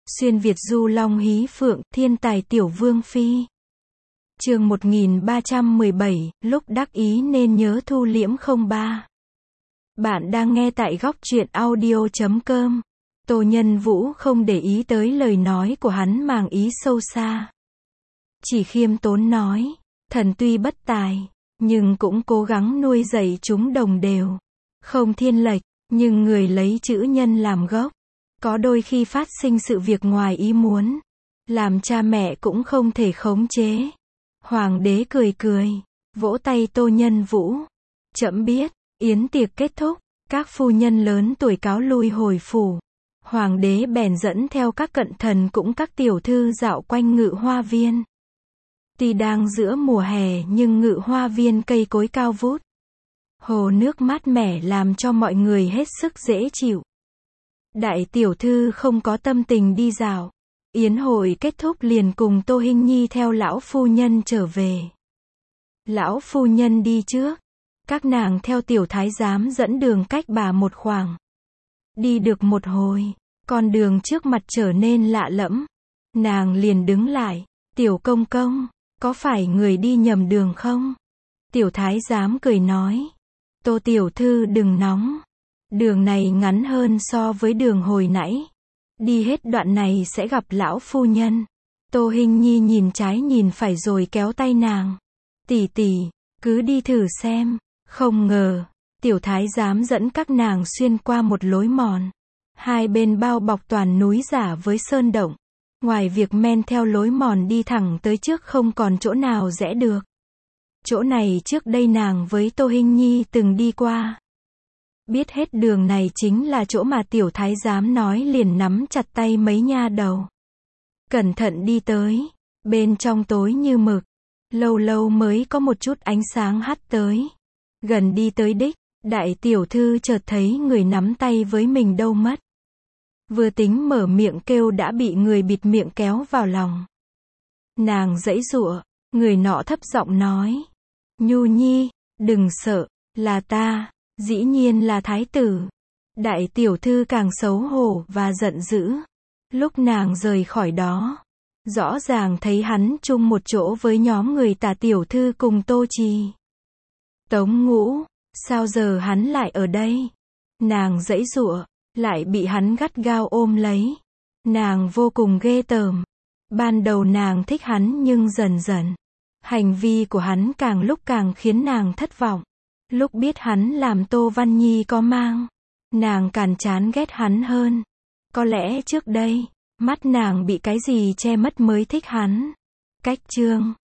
Xuyên Việt du long hí phượng, thiên tài tiểu vương phi. Chương 1317, lúc đắc ý nên nhớ thu liễm 03. Bạn đang nghe tại góc truyện audio.com. Tô Nhân Vũ không để ý tới lời nói của hắn màng ý sâu xa. Chỉ khiêm tốn nói, thần tuy bất tài, nhưng cũng cố gắng nuôi dạy chúng đồng đều. Không thiên lệch, nhưng người lấy chữ nhân làm gốc. Có đôi khi phát sinh sự việc ngoài ý muốn. Làm cha mẹ cũng không thể khống chế. Hoàng đế cười cười, vỗ tay Tô Nhân Vũ. Trẫm biết, yến tiệc kết thúc, các phu nhân lớn tuổi cáo lui hồi phủ. Hoàng đế bèn dẫn theo các cận thần cũng các tiểu thư dạo quanh Ngự Hoa Viên. Tuy đang giữa mùa hè nhưng Ngự Hoa Viên cây cối cao vút. Hồ nước mát mẻ làm cho mọi người hết sức dễ chịu. Đại tiểu thư không có tâm tình đi dạo. Yến hội kết thúc liền cùng Tô Hinh Nhi theo lão phu nhân trở về. Lão phu nhân đi trước. Các nàng theo tiểu thái giám dẫn đường cách bà một khoảng. Đi được một hồi, con đường trước mặt trở nên lạ lẫm. Nàng liền đứng lại. Tiểu công công, có phải người đi nhầm đường không? Tiểu thái giám cười nói. Tô tiểu thư đừng nóng. Đường này ngắn hơn so với đường hồi nãy. Đi hết đoạn này sẽ gặp lão phu nhân. Tô Hinh Nhi nhìn trái nhìn phải rồi kéo tay nàng. Tỷ tỷ, cứ đi thử xem. Không ngờ, tiểu thái giám dẫn các nàng xuyên qua một lối mòn. Hai bên bao bọc toàn núi giả với sơn động. Ngoài việc men theo lối mòn đi thẳng tới trước không còn chỗ nào rẽ được. Chỗ này trước đây nàng với Tô Hinh Nhi từng đi qua. Biết hết đường này chính là chỗ mà tiểu thái giám nói liền nắm chặt tay mấy nha đầu. Cẩn thận đi tới. Bên trong tối như mực. Lâu lâu mới có một chút ánh sáng hắt tới. Gần đi tới đích, đại tiểu thư chợt thấy người nắm tay với mình đâu mất. Vừa tính mở miệng kêu đã bị người bịt miệng kéo vào lòng. Nàng giãy giụa, người nọ thấp giọng nói. Nhu Nhi, đừng sợ, là ta. Dĩ nhiên là thái tử. Đại tiểu thư càng xấu hổ và giận dữ. Lúc nàng rời khỏi đó, rõ ràng thấy hắn chung một chỗ với nhóm người Tả tiểu thư cùng Tô Trì. Tống Ngũ, sao giờ hắn lại ở đây? Nàng giãy giụa, lại bị hắn gắt gao ôm lấy. Nàng vô cùng ghê tởm. Ban đầu nàng thích hắn nhưng dần dần, hành vi của hắn càng lúc càng khiến nàng thất vọng. Lúc biết hắn làm Tô Văn Nhi có mang, nàng càng chán ghét hắn hơn. Có lẽ trước đây, mắt nàng bị cái gì che mất mới thích hắn. Cách chương